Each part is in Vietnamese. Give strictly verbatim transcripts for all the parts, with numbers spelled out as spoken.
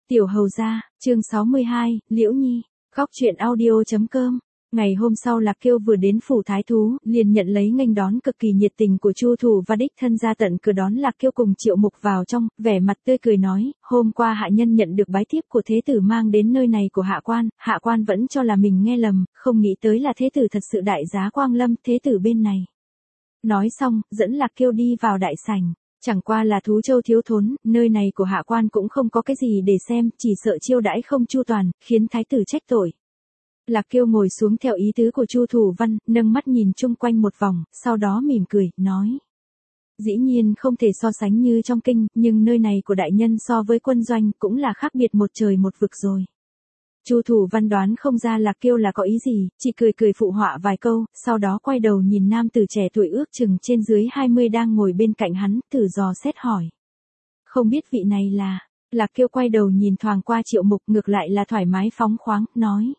Tiểu hầu gia, chương sáu mươi hai, Liễu Nhi, khóc chuyện audio chấm com. Ngày hôm sau Lạc Kiêu vừa đến phủ thái thú, liền nhận lấy nghênh đón cực kỳ nhiệt tình của Chu thủ và đích thân ra tận cửa đón Lạc Kiêu cùng Triệu Mục vào trong, vẻ mặt tươi cười nói, hôm qua hạ nhân nhận được bái thiếp của thế tử mang đến nơi này của hạ quan, hạ quan vẫn cho là mình nghe lầm, không nghĩ tới là thế tử thật sự đại giá quang lâm, thế tử bên này. Nói xong, dẫn Lạc Kiêu đi vào đại sảnh. Chẳng qua là Thú Châu thiếu thốn, nơi này của hạ quan cũng không có cái gì để xem, chỉ sợ chiêu đãi không chu toàn, khiến thái tử trách tội. Lạc Kiêu ngồi xuống theo ý tứ của Chu Thủ Văn, nâng mắt nhìn chung quanh một vòng, sau đó mỉm cười, nói. Dĩ nhiên không thể so sánh như trong kinh, nhưng nơi này của đại nhân so với quân doanh cũng là khác biệt một trời một vực rồi. Chu Thủ Văn đoán không ra Lạc Kiêu là có ý gì, chỉ cười cười phụ họa vài câu, sau đó quay đầu nhìn nam tử trẻ tuổi ước chừng trên dưới hai mươi đang ngồi bên cạnh hắn, thử dò xét hỏi. Không biết vị này là, Lạc Kiêu quay đầu nhìn thoáng qua Triệu Mục, ngược lại là thoải mái phóng khoáng, nói.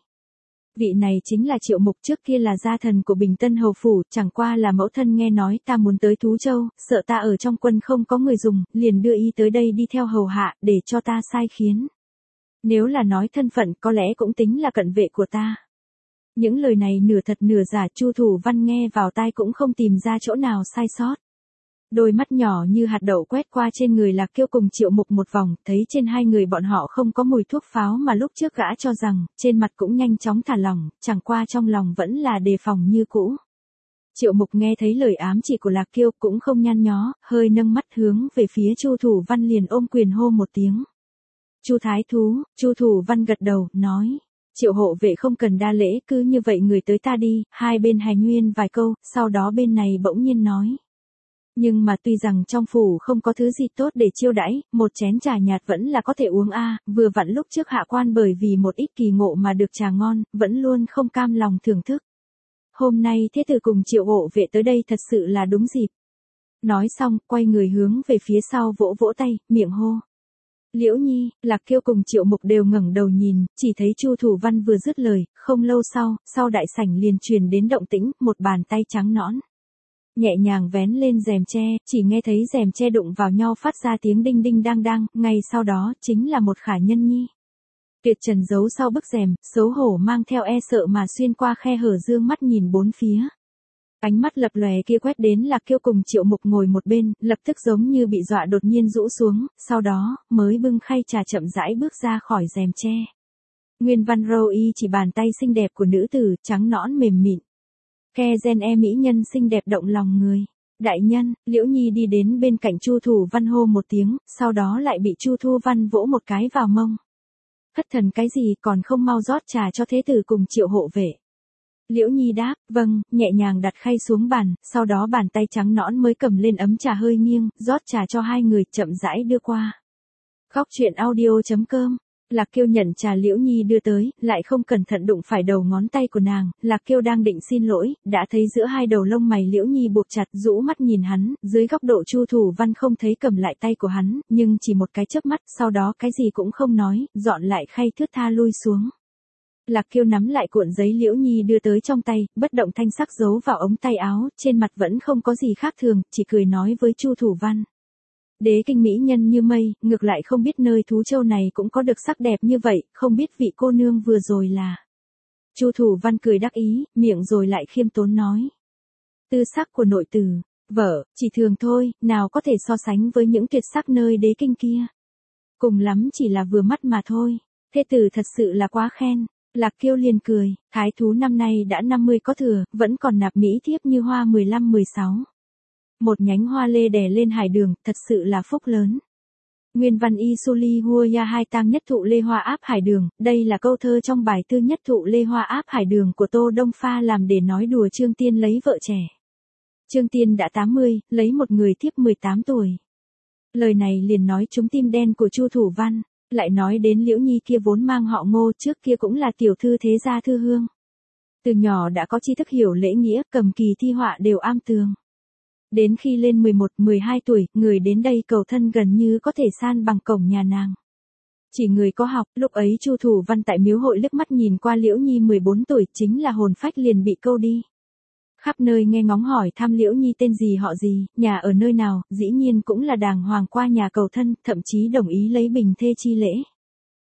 Vị này chính là Triệu Mục, trước kia là gia thần của Bình Tân Hầu Phủ, chẳng qua là mẫu thân nghe nói ta muốn tới Thú Châu, sợ ta ở trong quân không có người dùng, liền đưa y tới đây đi theo hầu hạ, để cho ta sai khiến. Nếu là nói thân phận có lẽ cũng tính là cận vệ của ta. Những lời này nửa thật nửa giả, Chu Thủ Văn nghe vào tai cũng không tìm ra chỗ nào sai sót. Đôi mắt nhỏ như hạt đậu quét qua trên người Lạc Kiêu cùng Triệu Mục một vòng, thấy trên hai người bọn họ không có mùi thuốc pháo mà lúc trước gã cho rằng, trên mặt cũng nhanh chóng thả lỏng, chẳng qua trong lòng vẫn là đề phòng như cũ. Triệu Mục nghe thấy lời ám chỉ của Lạc Kiêu cũng không nhăn nhó, hơi nâng mắt hướng về phía Chu Thủ Văn liền ôm quyền hô một tiếng. Chu thái thú, Chu Thủ Văn gật đầu, nói. Triệu hộ vệ không cần đa lễ, cứ như vậy người tới ta đi, hai bên hàn huyên vài câu, sau đó bên này bỗng nhiên nói. Nhưng mà tuy rằng trong phủ không có thứ gì tốt để chiêu đãi, một chén trà nhạt vẫn là có thể uống a, vừa vặn lúc trước hạ quan bởi vì một ít kỳ ngộ mà được trà ngon, vẫn luôn không cam lòng thưởng thức. Hôm nay thế tử cùng Triệu hộ vệ tới đây thật sự là đúng dịp. Nói xong, quay người hướng về phía sau vỗ vỗ tay, miệng hô. Liễu Nhi, Lạc Kiêu cùng Triệu Mục đều ngẩng đầu nhìn, chỉ thấy Chu Thủ Văn vừa dứt lời, không lâu sau, sau đại sảnh liền truyền đến động tĩnh, một bàn tay trắng nõn. Nhẹ nhàng vén lên rèm tre, chỉ nghe thấy rèm tre đụng vào nhau phát ra tiếng đinh đinh đang đang, ngay sau đó, chính là một khả nhân nhi. Tuyệt trần giấu sau bức rèm, xấu hổ mang theo e sợ mà xuyên qua khe hở dương mắt nhìn bốn phía. Ánh mắt lập lòe kia quét đến Lạc Kiêu cùng Triệu Mục ngồi một bên, lập tức giống như bị dọa đột nhiên rũ xuống, sau đó, mới bưng khay trà chậm rãi bước ra khỏi rèm tre. Nguyên văn râu y chỉ bàn tay xinh đẹp của nữ tử, trắng nõn mềm mịn. Ke gen e mỹ nhân xinh đẹp động lòng người. Đại nhân, Liễu Nhi đi đến bên cạnh Chu Thủ Văn hô một tiếng, sau đó lại bị Chu Thu Văn vỗ một cái vào mông. Thất thần cái gì còn không mau rót trà cho thế tử cùng Triệu hộ vệ. Liễu Nhi đáp, vâng, nhẹ nhàng đặt khay xuống bàn, sau đó bàn tay trắng nõn mới cầm lên ấm trà hơi nghiêng, rót trà cho hai người, chậm rãi đưa qua. Khóc chuyện audio chấm com. Lạc Kiêu nhận trà Liễu Nhi đưa tới, lại không cẩn thận đụng phải đầu ngón tay của nàng, Lạc Kiêu đang định xin lỗi, đã thấy giữa hai đầu lông mày Liễu Nhi buộc chặt, rũ mắt nhìn hắn, dưới góc độ Chu Thủ Văn không thấy cầm lại tay của hắn, nhưng chỉ một cái chớp mắt, sau đó cái gì cũng không nói, dọn lại khay thướt tha lui xuống. Lạc Kiêu nắm lại cuộn giấy Liễu Nhi đưa tới trong tay, bất động thanh sắc giấu vào ống tay áo, trên mặt vẫn không có gì khác thường, chỉ cười nói với Chu Thủ Văn. Đế kinh mỹ nhân như mây, ngược lại không biết nơi Thú Châu này cũng có được sắc đẹp như vậy, không biết vị cô nương vừa rồi là. Chu Thủ Văn cười đắc ý, miệng rồi lại khiêm tốn nói. Tư sắc của nội tử, vợ, chỉ thường thôi, nào có thể so sánh với những tuyệt sắc nơi đế kinh kia. Cùng lắm chỉ là vừa mắt mà thôi, thế tử thật sự là quá khen. Lạc Kiêu liền cười, thái thú năm nay đã năm mươi có thừa, vẫn còn nạp mỹ thiếp như hoa mười lăm mười sáu. Một nhánh hoa lê đè lên hải đường, thật sự là phúc lớn. Nguyên văn y suli hua ya hai tang nhất thụ lê hoa áp hải đường, đây là câu thơ trong bài tư nhất thụ lê hoa áp hải đường của Tô Đông Pha làm để nói đùa Trương Tiên lấy vợ trẻ. Trương Tiên đã tám mươi, lấy một người thiếp mười tám tuổi. Lời này liền nói trúng tim đen của Chu Thủ Văn. Lại nói đến Liễu Nhi kia vốn mang họ Ngô, trước kia cũng là tiểu thư thế gia thư hương. Từ nhỏ đã có tri thức hiểu lễ nghĩa, cầm kỳ thi họa đều am tường. Đến khi lên mười một mười hai tuổi, người đến đây cầu thân gần như có thể san bằng cổng nhà nàng. Chỉ người có học, lúc ấy Chu Thủ Văn tại miếu hội liếc mắt nhìn qua Liễu Nhi mười bốn tuổi, chính là hồn phách liền bị câu đi. Khắp nơi nghe ngóng hỏi thăm Liễu Nhi tên gì họ gì, nhà ở nơi nào, dĩ nhiên cũng là đàng hoàng qua nhà cầu thân, thậm chí đồng ý lấy bình thê chi lễ.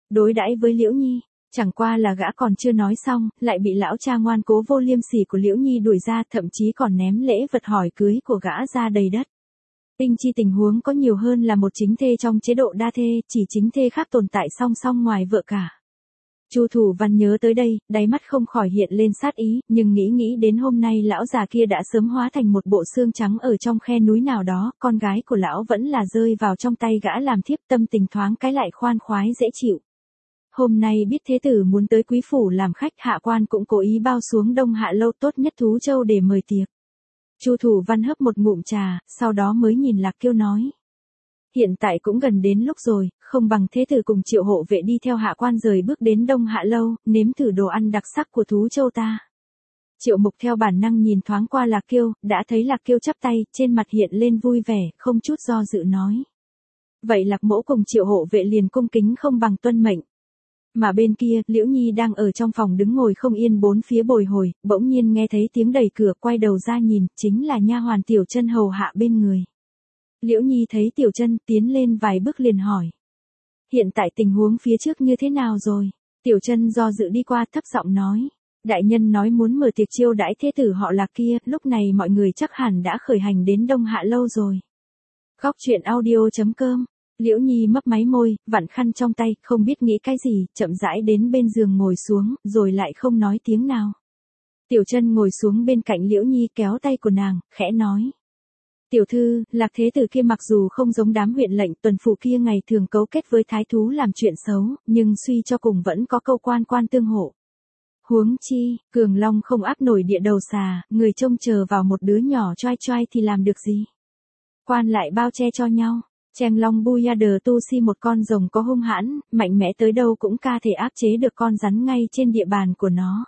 đối đãi với Liễu Nhi. Chẳng qua là gã còn chưa nói xong, lại bị lão cha ngoan cố vô liêm sỉ của Liễu Nhi đuổi ra, thậm chí còn ném lễ vật hỏi cưới của gã ra đầy đất. Tinh chi tình huống có nhiều hơn là một chính thê trong chế độ đa thê, chỉ chính thê khác tồn tại song song ngoài vợ cả. Chu Thủ Văn nhớ tới đây, đáy mắt không khỏi hiện lên sát ý, nhưng nghĩ nghĩ đến hôm nay lão già kia đã sớm hóa thành một bộ xương trắng ở trong khe núi nào đó, con gái của lão vẫn là rơi vào trong tay gã làm thiếp, tâm tình thoáng cái lại khoan khoái dễ chịu. Hôm nay biết thế tử muốn tới quý phủ làm khách, hạ quan cũng cố ý bao xuống Đông Hạ Lâu tốt nhất Thú Châu để mời tiệc. Chu Thủ Văn hấp một ngụm trà, sau đó mới nhìn Lạc Kiêu nói. Hiện tại cũng gần đến lúc rồi, không bằng thế tử cùng Triệu hộ vệ đi theo hạ quan rời bước đến Đông Hạ Lâu, nếm thử đồ ăn đặc sắc của Thú Châu ta. Triệu Mục theo bản năng nhìn thoáng qua Lạc Kiêu, đã thấy Lạc Kiêu chắp tay, trên mặt hiện lên vui vẻ, không chút do dự nói. Vậy Lạc mỗ cùng Triệu hộ vệ liền cung kính không bằng tuân mệnh. Mà bên kia, Liễu Nhi đang ở trong phòng đứng ngồi không yên bốn phía bồi hồi, bỗng nhiên nghe thấy tiếng đẩy cửa, quay đầu ra nhìn, chính là nha hoàn Tiểu Chân hầu hạ bên người. Liễu Nhi thấy Tiểu Chân tiến lên vài bước liền hỏi. Hiện tại tình huống phía trước như thế nào rồi? Tiểu Chân do dự đi qua, thấp giọng nói. Đại nhân nói muốn mở tiệc chiêu đãi thế tử họ Lạc kia, lúc này mọi người chắc hẳn đã khởi hành đến Đông Hạ Lâu rồi. Góc truyện audio chấm com. Liễu Nhi mấp máy môi, vặn khăn trong tay, không biết nghĩ cái gì, chậm rãi đến bên giường ngồi xuống, rồi lại không nói tiếng nào. Tiểu Chân ngồi xuống bên cạnh Liễu Nhi, kéo tay của nàng, khẽ nói. Tiểu thư, Lạc thế tử kia mặc dù không giống đám huyện lệnh tuần phủ kia ngày thường cấu kết với thái thú làm chuyện xấu, nhưng suy cho cùng vẫn có câu quan quan tương hộ. Huống chi, Cường Long không áp nổi địa đầu xà, người trông chờ vào một đứa nhỏ choai choai thì làm được gì. Quan lại bao che cho nhau. Cheng Long Buyader tu si một con rồng có hung hãn, mạnh mẽ tới đâu cũng ca thể áp chế được con rắn ngay trên địa bàn của nó.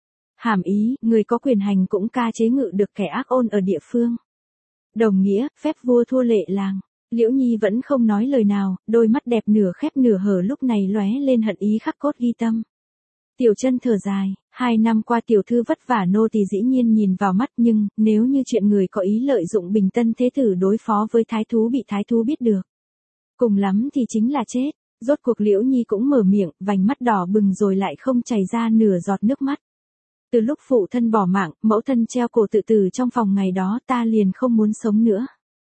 Hàm ý, người có quyền hành cũng ca chế ngự được kẻ ác ôn ở địa phương. Đồng nghĩa, phép vua thua lệ làng. Liễu Nhi vẫn không nói lời nào, đôi mắt đẹp nửa khép nửa hở lúc này lóe lên hận ý khắc cốt ghi tâm. Tiểu Chân thở dài, hai năm qua tiểu thư vất vả nô tỳ dĩ nhiên nhìn vào mắt, nhưng nếu như chuyện người có ý lợi dụng Bình Tân thế tử đối phó với thái thú bị thái thú biết được, cùng lắm thì chính là chết. Rốt cuộc Liễu Nhi cũng mở miệng, vành mắt đỏ bừng rồi lại không chảy ra nửa giọt nước mắt. Từ lúc phụ thân bỏ mạng, mẫu thân treo cổ tự tử trong phòng ngày đó, ta liền không muốn sống nữa.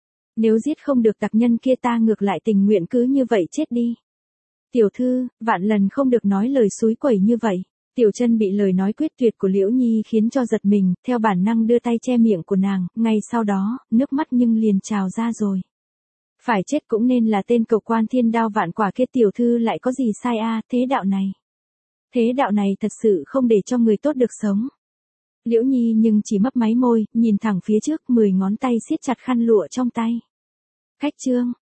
Nếu giết không được tặc nhân kia ta ngược lại tình nguyện cứ như vậy chết đi. Tiểu thư, vạn lần không được nói lời xúi quẩy như vậy. Tiểu Chân bị lời nói quyết tuyệt của Liễu Nhi khiến cho giật mình, theo bản năng đưa tay che miệng của nàng, ngay sau đó, nước mắt nhưng liền trào ra rồi. Phải chết cũng nên là tên cậu quan thiên đao vạn quả kia, tiểu thư lại có gì sai a, thế đạo này. Thế đạo này thật sự không để cho người tốt được sống. Liễu Nhi nhưng chỉ mấp máy môi, nhìn thẳng phía trước, mười ngón tay siết chặt khăn lụa trong tay. Khách trương,